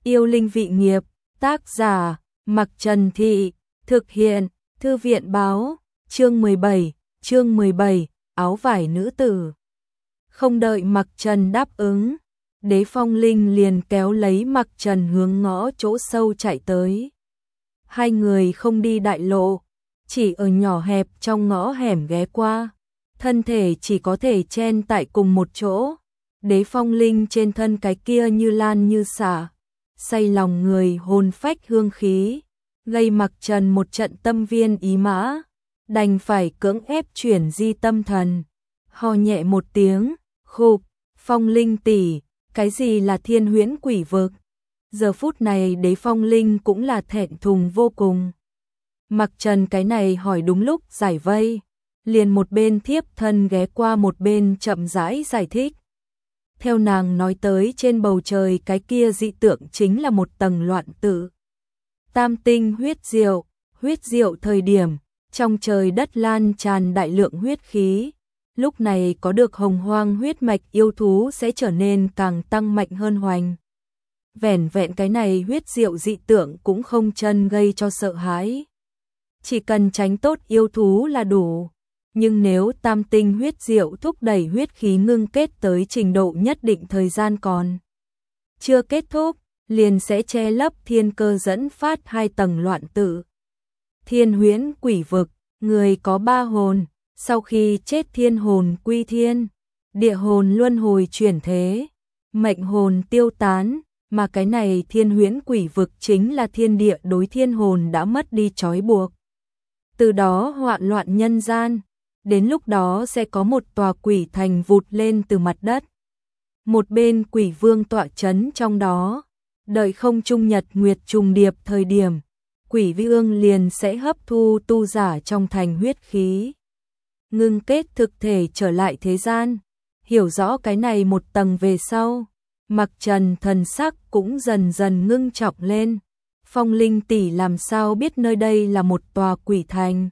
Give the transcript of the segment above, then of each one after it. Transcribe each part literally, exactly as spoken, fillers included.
Yêu linh vị nghiệp, tác giả, Mặc Trần Thị, thực hiện, Thư viện báo, chương mười bảy, chương mười bảy, áo vải nữ tử. Không đợi Mặc Trần đáp ứng, Đế Phong Linh liền kéo lấy Mặc Trần hướng ngõ chỗ sâu chạy tới. Hai người không đi đại lộ, chỉ ở nhỏ hẹp trong ngõ hẻm ghé qua, thân thể chỉ có thể chen tại cùng một chỗ. Đế Phong Linh trên thân cái kia như lan như xả, say lòng người hồn phách hương khí, gây Mặc Trần một trận tâm viên ý mã, đành phải cưỡng ép chuyển di tâm thần. Ho nhẹ một tiếng, khục, Phong Linh tỷ, cái gì là thiên huyễn quỷ vực? Giờ phút này Đế Phong Linh cũng là thẹn thùng vô cùng. Mặc Trần cái này hỏi đúng lúc giải vây, liền một bên thiếp thân ghé qua một bên chậm rãi giải thích. Theo nàng nói tới, trên bầu trời cái kia dị tượng chính là một tầng loạn tử. Tam tinh huyết diệu, huyết diệu thời điểm, trong trời đất lan tràn đại lượng huyết khí. Lúc này có được hồng hoang huyết mạch yêu thú sẽ trở nên càng tăng mạnh hơn hoành. Vẻn vẹn cái này huyết diệu dị tượng cũng không chân gây cho sợ hãi. Chỉ cần tránh tốt yêu thú là đủ. Nhưng nếu tam tinh huyết diệu thúc đẩy huyết khí ngưng kết tới trình độ nhất định, thời gian còn chưa kết thúc, liền sẽ che lấp thiên cơ dẫn phát hai tầng loạn tử. Thiên huyễn quỷ vực, người có ba hồn, sau khi chết thiên hồn quy thiên, địa hồn luân hồi chuyển thế, mệnh hồn tiêu tán, mà cái này thiên huyễn quỷ vực chính là thiên địa đối thiên hồn đã mất đi trói buộc. Từ đó hoạn loạn nhân gian, đến lúc đó sẽ có một tòa quỷ thành vụt lên từ mặt đất. Một bên quỷ vương tọa chấn trong đó, đợi không trung nhật nguyệt trùng điệp thời điểm, quỷ vương liền sẽ hấp thu tu giả trong thành huyết khí, ngưng kết thực thể trở lại thế gian. Hiểu rõ cái này một tầng về sau, Mặc Trần thần sắc cũng dần dần ngưng trọng lên. Phong Linh tỷ làm sao biết nơi đây là một tòa quỷ thành?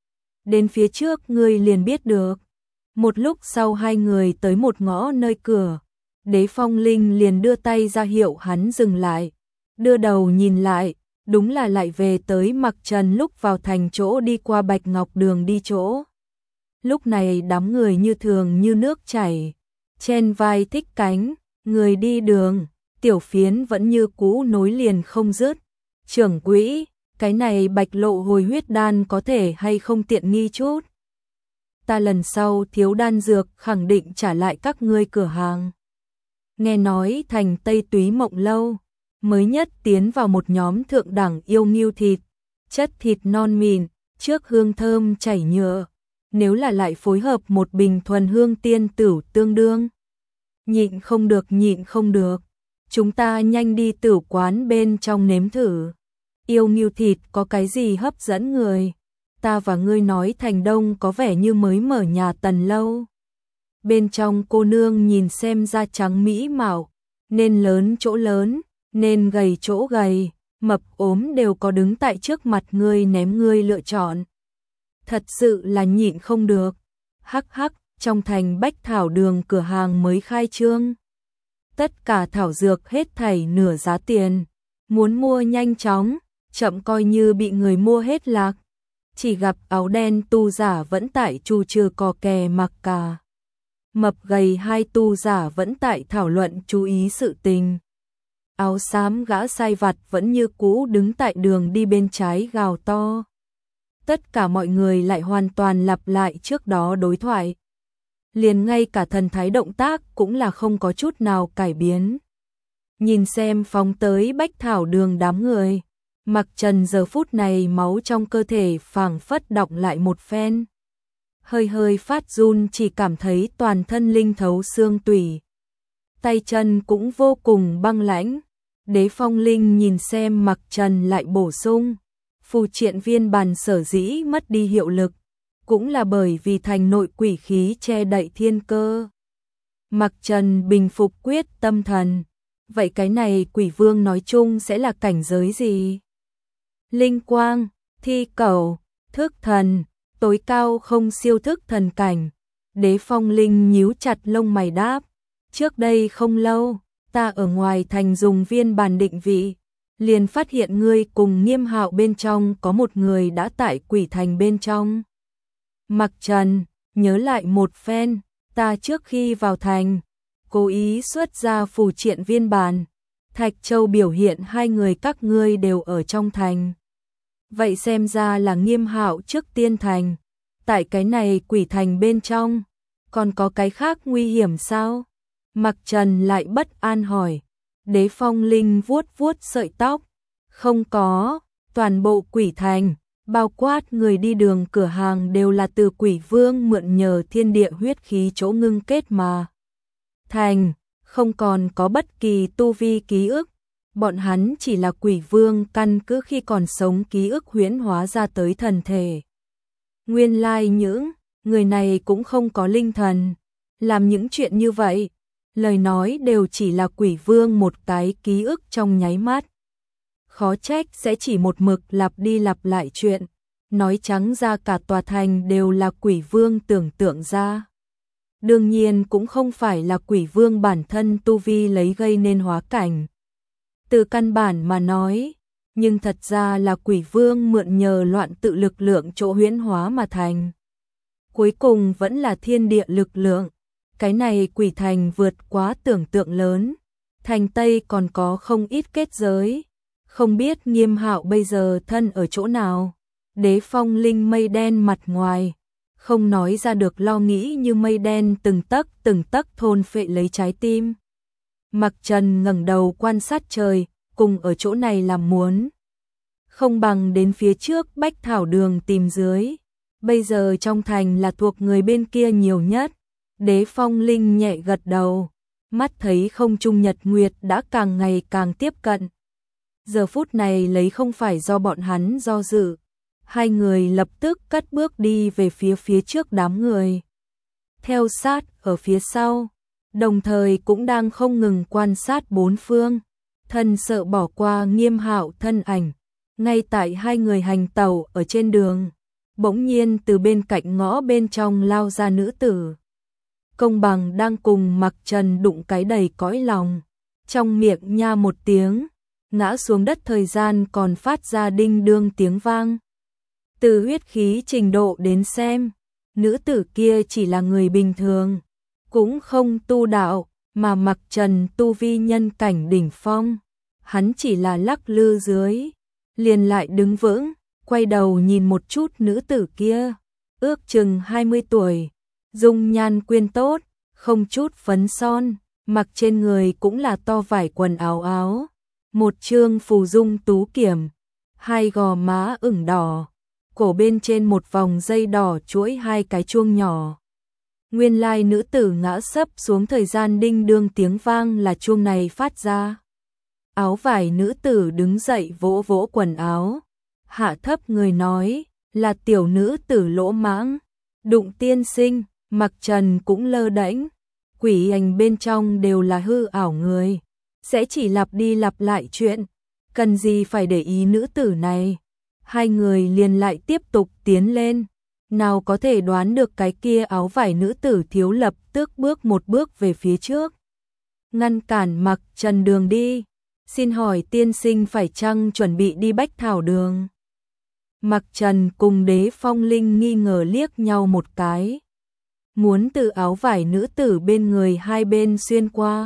Đến phía trước ngươi liền biết được. Một lúc sau hai người tới một ngõ nơi cửa, Đế Phong Linh liền đưa tay ra hiệu hắn dừng lại. Đưa đầu nhìn lại, đúng là lại về tới Mặc Trần lúc vào thành chỗ đi qua Bạch Ngọc Đường đi chỗ. Lúc này đám người như thường như nước chảy, chen vai thích cánh, người đi đường, tiểu phiến vẫn như cũ nối liền không dứt. Trưởng quỹ, cái này bạch lộ hồi huyết đan có thể hay không tiện nghi chút? Ta lần sau thiếu đan dược khẳng định trả lại các ngươi cửa hàng. Nghe nói thành Tây Túy Mộng Lâu mới nhất tiến vào một nhóm thượng đẳng yêu nghiêu thịt, chất thịt non mịn, trước hương thơm chảy nhựa, nếu là lại phối hợp một bình thuần hương tiên tửu tương đương. Nhịn không được, nhịn không được. Chúng ta nhanh đi tửu quán bên trong nếm thử. Yêu nghiêu thịt có cái gì hấp dẫn người? Ta và ngươi nói thành Đông có vẻ như mới mở nhà Tần lâu. Bên trong cô nương nhìn xem da trắng mỹ mạo, nên lớn chỗ lớn, nên gầy chỗ gầy, mập ốm đều có đứng tại trước mặt ngươi ném ngươi lựa chọn. Thật sự là nhịn không được. Hắc hắc, trong thành Bách Thảo Đường cửa hàng mới khai trương. Tất cả thảo dược hết thảy nửa giá tiền, muốn mua nhanh chóng, chậm coi như bị người mua hết lạc. Chỉ gặp áo đen tu giả vẫn tại chu trừ cò kè mặc cả. Mập gầy hai tu giả vẫn tại thảo luận chú ý sự tình. Áo xám gã sai vặt vẫn như cũ đứng tại đường đi bên trái gào to. Tất cả mọi người lại hoàn toàn lặp lại trước đó đối thoại. Liền ngay cả thần thái động tác cũng là không có chút nào cải biến. Nhìn xem phóng tới Bách Thảo Đường đám người, Mặc Trần giờ phút này máu trong cơ thể phảng phất đọng lại một phen. Hơi hơi phát run, chỉ cảm thấy toàn thân linh thấu xương tủy. Tay chân cũng vô cùng băng lãnh. Đế Phong Linh nhìn xem Mặc Trần lại bổ sung. Phù triện viên bàn sở dĩ mất đi hiệu lực, cũng là bởi vì thành nội quỷ khí che đậy thiên cơ. Mặc Trần bình phục quyết tâm thần. Vậy cái này quỷ vương nói chung sẽ là cảnh giới gì? Linh quang, thi cẩu, thức thần, tối cao không siêu thức thần cảnh. Đế Phong Linh nhíu chặt lông mày đáp. Trước đây không lâu, ta ở ngoài thành dùng viên bàn định vị, liền phát hiện ngươi cùng Nghiêm Hạo bên trong có một người đã tại quỷ thành bên trong. Mặc Trần nhớ lại một phen, ta trước khi vào thành, cố ý xuất ra phù triện viên bàn, Thạch Châu biểu hiện hai người các ngươi đều ở trong thành. Vậy xem ra là Nghiêm Hạo trước tiên thành, tại cái này quỷ thành bên trong, còn có cái khác nguy hiểm sao? Mặc Trần lại bất an hỏi. Đế Phong Linh vuốt vuốt sợi tóc, không có, toàn bộ quỷ thành, bao quát người đi đường cửa hàng đều là từ quỷ vương mượn nhờ thiên địa huyết khí chỗ ngưng kết mà thành, không còn có bất kỳ tu vi ký ức, bọn hắn chỉ là quỷ vương căn cứ khi còn sống ký ức huyễn hóa ra tới thần thể. Nguyên lai những người này cũng không có linh thần, làm những chuyện như vậy, lời nói đều chỉ là quỷ vương một cái ký ức trong nháy mắt. Khó trách sẽ chỉ một mực lặp đi lặp lại chuyện, nói trắng ra cả tòa thành đều là quỷ vương tưởng tượng ra. Đương nhiên cũng không phải là quỷ vương bản thân tu vi lấy gây nên hóa cảnh. Từ căn bản mà nói, nhưng thật ra là quỷ vương mượn nhờ loạn tự lực lượng chỗ huyễn hóa mà thành. Cuối cùng vẫn là thiên địa lực lượng. Cái này quỷ thành vượt quá tưởng tượng lớn. Thành Tây còn có không ít kết giới. Không biết Nghiêm Hạo bây giờ thân ở chỗ nào. Đế Phong Linh mây đen mặt ngoài, không nói ra được lo nghĩ như mây đen từng tấc từng tấc thôn phệ lấy trái tim. Mặc Trần ngẩng đầu quan sát trời, cùng ở chỗ này làm muốn. Không bằng đến phía trước Bách Thảo Đường tìm dưới. Bây giờ trong thành là thuộc người bên kia nhiều nhất. Đế Phong Linh nhẹ gật đầu, mắt thấy không trung nhật nguyệt đã càng ngày càng tiếp cận. Giờ phút này lấy không phải do bọn hắn do dự. Hai người lập tức cất bước đi về phía phía trước đám người. Theo sát ở phía sau, đồng thời cũng đang không ngừng quan sát bốn phương. Thân sợ bỏ qua Nghiêm Hạo thân ảnh. Ngay tại hai người hành tàu ở trên đường, bỗng nhiên từ bên cạnh ngõ bên trong lao ra nữ tử. Công Bằng đang cùng Mặc Trần đụng cái đầy cõi lòng, trong miệng nha một tiếng, ngã xuống đất, thời gian còn phát ra đinh đương tiếng vang. Từ huyết khí trình độ đến xem, nữ tử kia chỉ là người bình thường, cũng không tu đạo, mà Mặc Trần tu vi nhân cảnh đỉnh phong, hắn chỉ là lắc lư dưới, liền lại đứng vững, quay đầu nhìn một chút nữ tử kia, ước chừng hai mươi tuổi, dung nhan quyên tốt, không chút phấn son, mặc trên người cũng là to vải quần áo áo, một trương phù dung tú kiểm, hai gò má ửng đỏ, cổ bên trên một vòng dây đỏ chuỗi hai cái chuông nhỏ. Nguyên lai nữ tử ngã sấp xuống, thời gian đinh đương tiếng vang là chuông này phát ra. Áo vải nữ tử đứng dậy vỗ vỗ quần áo, hạ thấp người nói, là tiểu nữ tử Lỗ Mãng, đụng tiên sinh. Mặc Trần cũng lơ đễnh, quỷ ảnh bên trong đều là hư ảo người, sẽ chỉ lặp đi lặp lại chuyện, cần gì phải để ý nữ tử này. Hai người liền lại tiếp tục tiến lên, nào có thể đoán được cái kia áo vải nữ tử thiếu lập tức bước một bước về phía trước, ngăn cản Mặc Trần đường đi. Xin hỏi tiên sinh phải chăng chuẩn bị đi Bách Thảo Đường? Mặc Trần cùng Đế Phong Linh nghi ngờ liếc nhau một cái, muốn từ áo vải nữ tử bên người hai bên xuyên qua.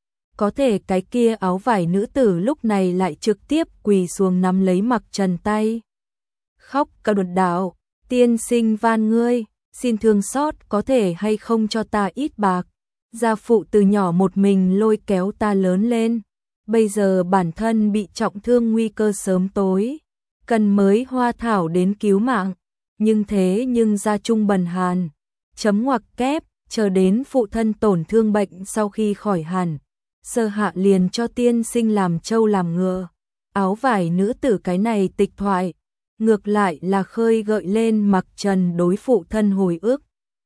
Có thể cái kia áo vải nữ tử lúc này lại trực tiếp quỳ xuống nắm lấy Mặc Trần tay. Khóc cả đột đạo, tiên sinh van ngươi, xin thương xót, có thể hay không cho ta ít bạc. Gia phụ từ nhỏ một mình lôi kéo ta lớn lên, bây giờ bản thân bị trọng thương, nguy cơ sớm tối, cần mới hoa thảo đến cứu mạng, nhưng thế nhưng gia trung bần hàn. Chấm ngoặc kép, chờ đến phụ thân tổn thương bệnh sau khi khỏi hẳn, sơ hạ liền cho tiên sinh làm trâu làm ngựa. Áo vải nữ tử cái này tịch thoại, ngược lại là khơi gợi lên Mặc Trần đối phụ thân hồi ức.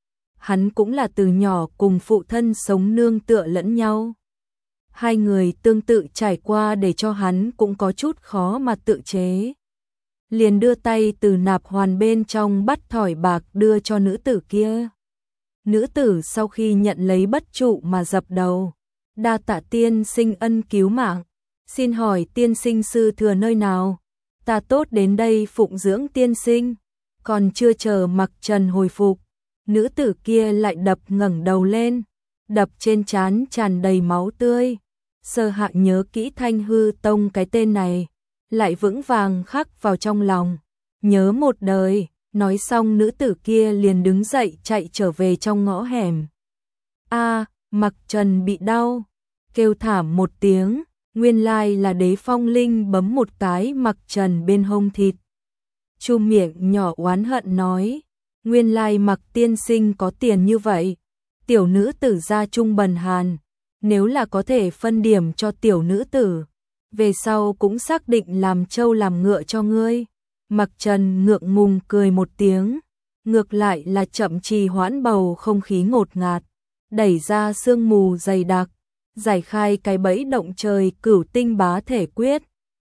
Hắn cũng là từ nhỏ cùng phụ thân sống nương tựa lẫn nhau. Hai người tương tự trải qua để cho hắn cũng có chút khó mà tự chế. Liền đưa tay từ nạp hoàn bên trong bắt thỏi bạc đưa cho nữ tử kia. Nữ tử sau khi nhận lấy bất trụ mà dập đầu, Đa tạ tiên sinh ân cứu mạng. Xin hỏi tiên sinh sư thừa nơi nào? Ta tốt đến đây phụng dưỡng tiên sinh. Còn chưa chờ Mặc Trần hồi phục, nữ tử kia lại đập ngẩng đầu lên, đập trên trán tràn đầy máu tươi. Sơ Hạ nhớ kỹ Thanh Hư Tông cái tên này, lại vững vàng khắc vào trong lòng, nhớ một đời. Nói xong nữ tử kia liền đứng dậy chạy trở về trong ngõ hẻm. A, Mặc Trần bị đau, kêu thảm một tiếng, nguyên lai là Đế Phong Linh bấm một cái Mặc Trần bên hông thịt. Chu miệng nhỏ oán hận nói, nguyên lai Mặc tiên sinh có tiền như vậy. Tiểu nữ tử gia trung bần hàn, nếu là có thể phân điểm cho tiểu nữ tử, về sau cũng xác định làm trâu làm ngựa cho ngươi. Mặc Trần ngượng ngùng cười một tiếng, ngược lại là chậm trì hoãn bầu không khí ngột ngạt, đẩy ra sương mù dày đặc, giải khai cái bẫy động trời cửu tinh bá thể quyết.